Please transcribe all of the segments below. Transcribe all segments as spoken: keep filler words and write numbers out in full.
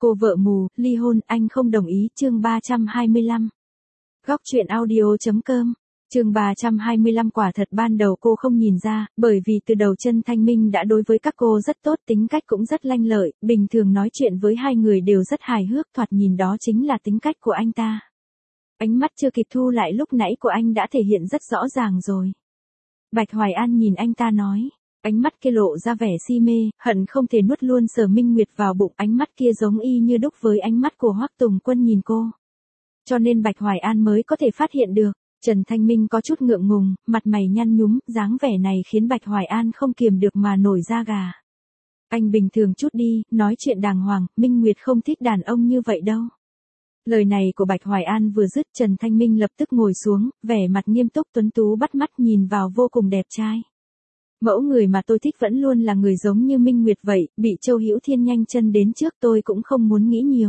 Cô vợ mù, ly hôn, anh không đồng ý, chương ba trăm hai mươi lăm. Góc truyện audio.com, chương ba trăm hai mươi lăm. Quả thật ban đầu cô không nhìn ra, bởi vì từ đầu Trần Thanh Minh đã đối với các cô rất tốt, tính cách cũng rất lanh lợi, bình thường nói chuyện với hai người đều rất hài hước, thoạt nhìn đó chính là tính cách của anh ta. Ánh mắt chưa kịp thu lại lúc nãy của anh đã thể hiện rất rõ ràng rồi. Bạch Hoài An nhìn anh ta nói. Ánh mắt kia lộ ra vẻ si mê, hận không thể nuốt luôn Sở Minh Nguyệt vào bụng, ánh mắt kia giống y như đúc với ánh mắt của Hoắc Tùng Quân nhìn cô. Cho nên Bạch Hoài An mới có thể phát hiện được. Trần Thanh Minh có chút ngượng ngùng, mặt mày nhăn nhúm, dáng vẻ này khiến Bạch Hoài An không kiềm được mà nổi da gà. Anh bình thường chút đi, nói chuyện đàng hoàng, Minh Nguyệt không thích đàn ông như vậy đâu. Lời này của Bạch Hoài An vừa dứt, Trần Thanh Minh lập tức ngồi xuống, vẻ mặt nghiêm túc tuấn tú bắt mắt nhìn vào vô cùng đẹp trai. Mẫu người mà tôi thích vẫn luôn là người giống như Minh Nguyệt vậy, bị Châu Hữu Thiên nhanh chân đến trước tôi cũng không muốn nghĩ nhiều.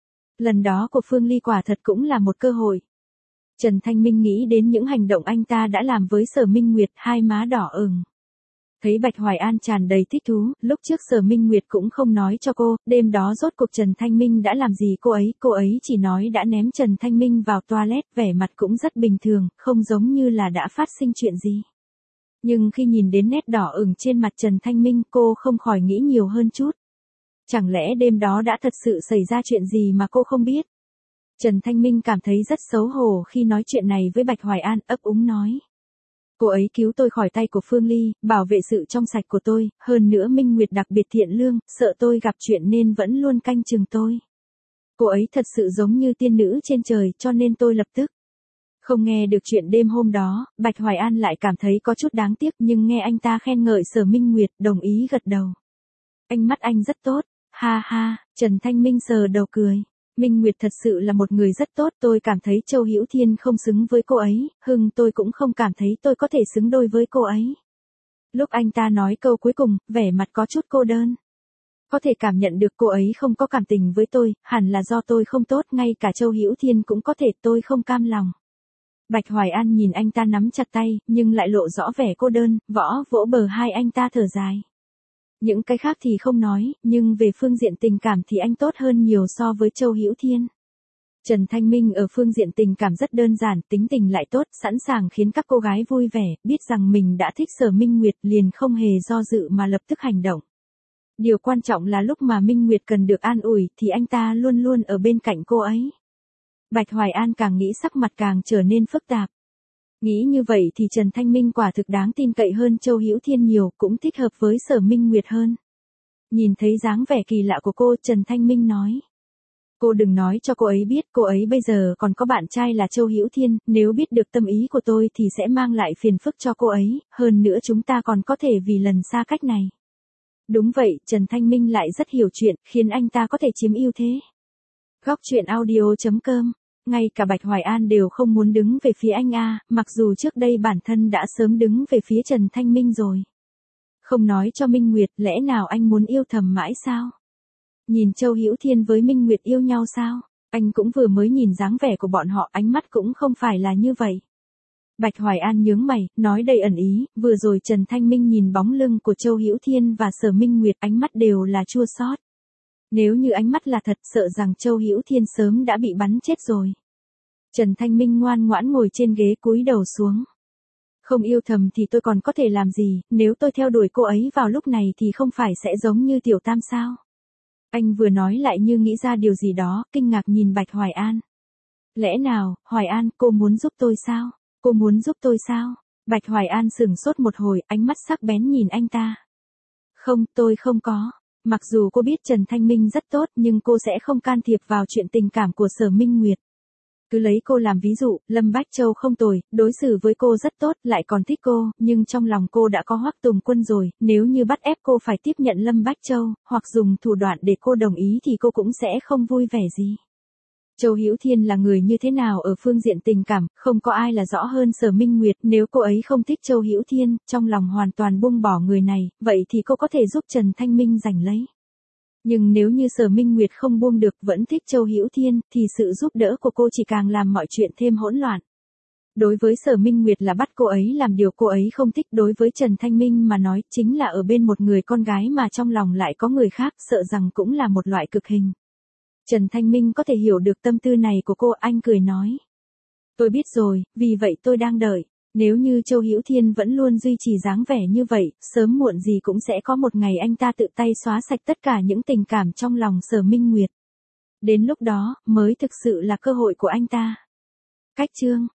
Lần đó của Phương Ly quả thật cũng là một cơ hội. Trần Thanh Minh nghĩ đến những hành động anh ta đã làm với Sở Minh Nguyệt, hai má đỏ ửng. Thấy Bạch Hoài An tràn đầy thích thú, lúc trước Sở Minh Nguyệt cũng không nói cho cô, đêm đó rốt cuộc Trần Thanh Minh đã làm gì cô ấy, cô ấy chỉ nói đã ném Trần Thanh Minh vào toilet, vẻ mặt cũng rất bình thường, không giống như là đã phát sinh chuyện gì. Nhưng khi nhìn đến nét đỏ ửng trên mặt Trần Thanh Minh, cô không khỏi nghĩ nhiều hơn chút. Chẳng lẽ đêm đó đã thật sự xảy ra chuyện gì mà cô không biết? Trần Thanh Minh cảm thấy rất xấu hổ khi nói chuyện này với Bạch Hoài An, ấp úng nói. Cô ấy cứu tôi khỏi tay của Phương Ly, bảo vệ sự trong sạch của tôi, hơn nữa Minh Nguyệt đặc biệt thiện lương, sợ tôi gặp chuyện nên vẫn luôn canh chừng tôi. Cô ấy thật sự giống như tiên nữ trên trời, cho nên tôi lập tức. Không nghe được chuyện đêm hôm đó, Bạch Hoài An lại cảm thấy có chút đáng tiếc, nhưng nghe anh ta khen ngợi Sở Minh Nguyệt, đồng ý gật đầu. Ánh mắt anh rất tốt, ha ha, Trần Thanh Minh sờ đầu cười. Minh Nguyệt thật sự là một người rất tốt, tôi cảm thấy Châu Hữu Thiên không xứng với cô ấy, hưng tôi cũng không cảm thấy tôi có thể xứng đôi với cô ấy. Lúc anh ta nói câu cuối cùng, vẻ mặt có chút cô đơn. Có thể cảm nhận được cô ấy không có cảm tình với tôi, hẳn là do tôi không tốt, ngay cả Châu Hữu Thiên cũng có thể, tôi không cam lòng. Bạch Hoài An nhìn anh ta nắm chặt tay, nhưng lại lộ rõ vẻ cô đơn, võ vỗ bờ hai anh ta thở dài. Những cái khác thì không nói, nhưng về phương diện tình cảm thì anh tốt hơn nhiều so với Châu Hữu Thiên. Trần Thanh Minh ở phương diện tình cảm rất đơn giản, tính tình lại tốt, sẵn sàng khiến các cô gái vui vẻ, biết rằng mình đã thích Sở Minh Nguyệt liền không hề do dự mà lập tức hành động. Điều quan trọng là lúc mà Minh Nguyệt cần được an ủi thì anh ta luôn luôn ở bên cạnh cô ấy. Bạch Hoài An càng nghĩ sắc mặt càng trở nên phức tạp. Nghĩ như vậy thì Trần Thanh Minh quả thực đáng tin cậy hơn Châu Hữu Thiên nhiều, cũng thích hợp với Sở Minh Nguyệt hơn. Nhìn thấy dáng vẻ kỳ lạ của cô, Trần Thanh Minh nói. Cô đừng nói cho cô ấy biết, cô ấy bây giờ còn có bạn trai là Châu Hữu Thiên, nếu biết được tâm ý của tôi thì sẽ mang lại phiền phức cho cô ấy, hơn nữa chúng ta còn có thể vì lần xa cách này. Đúng vậy, Trần Thanh Minh lại rất hiểu chuyện, khiến anh ta có thể chiếm ưu thế. Góc truyện audio.com. Ngay cả Bạch Hoài An đều không muốn đứng về phía anh a, mặc dù trước đây bản thân đã sớm đứng về phía Trần Thanh Minh rồi. Không nói cho Minh Nguyệt, lẽ nào anh muốn yêu thầm mãi sao? Nhìn Châu Hữu Thiên với Minh Nguyệt yêu nhau sao? Anh cũng vừa mới nhìn dáng vẻ của bọn họ, ánh mắt cũng không phải là như vậy. Bạch Hoài An nhướng mày, nói đầy ẩn ý, vừa rồi Trần Thanh Minh nhìn bóng lưng của Châu Hữu Thiên và Sở Minh Nguyệt, ánh mắt đều là chua xót. Nếu như ánh mắt là thật, sợ rằng Châu Hữu Thiên sớm đã bị bắn chết rồi. Trần Thanh Minh ngoan ngoãn ngồi trên ghế cúi đầu xuống. Không yêu thầm thì tôi còn có thể làm gì, nếu tôi theo đuổi cô ấy vào lúc này thì không phải sẽ giống như Tiểu Tam sao? Anh vừa nói lại như nghĩ ra điều gì đó, kinh ngạc nhìn Bạch Hoài An. Lẽ nào, Hoài An, cô muốn giúp tôi sao? Cô muốn giúp tôi sao? Bạch Hoài An sửng sốt một hồi, ánh mắt sắc bén nhìn anh ta. Không, tôi không có. Mặc dù cô biết Trần Thanh Minh rất tốt nhưng cô sẽ không can thiệp vào chuyện tình cảm của Sở Minh Nguyệt. Cứ lấy cô làm ví dụ, Lâm Bách Châu không tồi, đối xử với cô rất tốt, lại còn thích cô, nhưng trong lòng cô đã có Hoắc Tùng Quân rồi, nếu như bắt ép cô phải tiếp nhận Lâm Bách Châu, hoặc dùng thủ đoạn để cô đồng ý thì cô cũng sẽ không vui vẻ gì. Châu Hữu Thiên là người như thế nào ở phương diện tình cảm, không có ai là rõ hơn Sở Minh Nguyệt, nếu cô ấy không thích Châu Hữu Thiên, trong lòng hoàn toàn buông bỏ người này, vậy thì cô có thể giúp Trần Thanh Minh giành lấy. Nhưng nếu như Sở Minh Nguyệt không buông được vẫn thích Châu Hữu Thiên, thì sự giúp đỡ của cô chỉ càng làm mọi chuyện thêm hỗn loạn. Đối với Sở Minh Nguyệt là bắt cô ấy làm điều cô ấy không thích, đối với Trần Thanh Minh mà nói chính là ở bên một người con gái mà trong lòng lại có người khác, sợ rằng cũng là một loại cực hình. Trần Thanh Minh có thể hiểu được tâm tư này của cô, anh cười nói. Tôi biết rồi, vì vậy tôi đang đợi. Nếu như Châu Hữu Thiên vẫn luôn duy trì dáng vẻ như vậy, sớm muộn gì cũng sẽ có một ngày anh ta tự tay xóa sạch tất cả những tình cảm trong lòng Sở Minh Nguyệt. Đến lúc đó, mới thực sự là cơ hội của anh ta. Cách chương